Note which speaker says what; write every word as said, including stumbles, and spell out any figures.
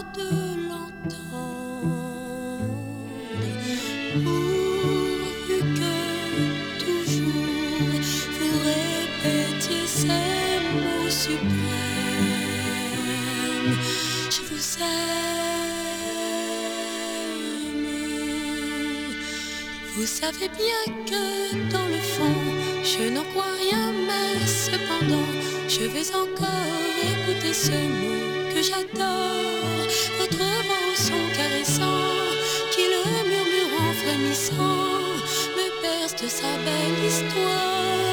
Speaker 1: de l'entendre, pourvu que toujours vous répétiez ces mots suprêmes. Je vous aime. Vous savez bien que dans le fond, je n'en crois rien, mais cependant, je vais encore écouter ce mot que j'adore. Votre voix au son caressant, qui le murmure en frémissant, me perce de sa belle histoire.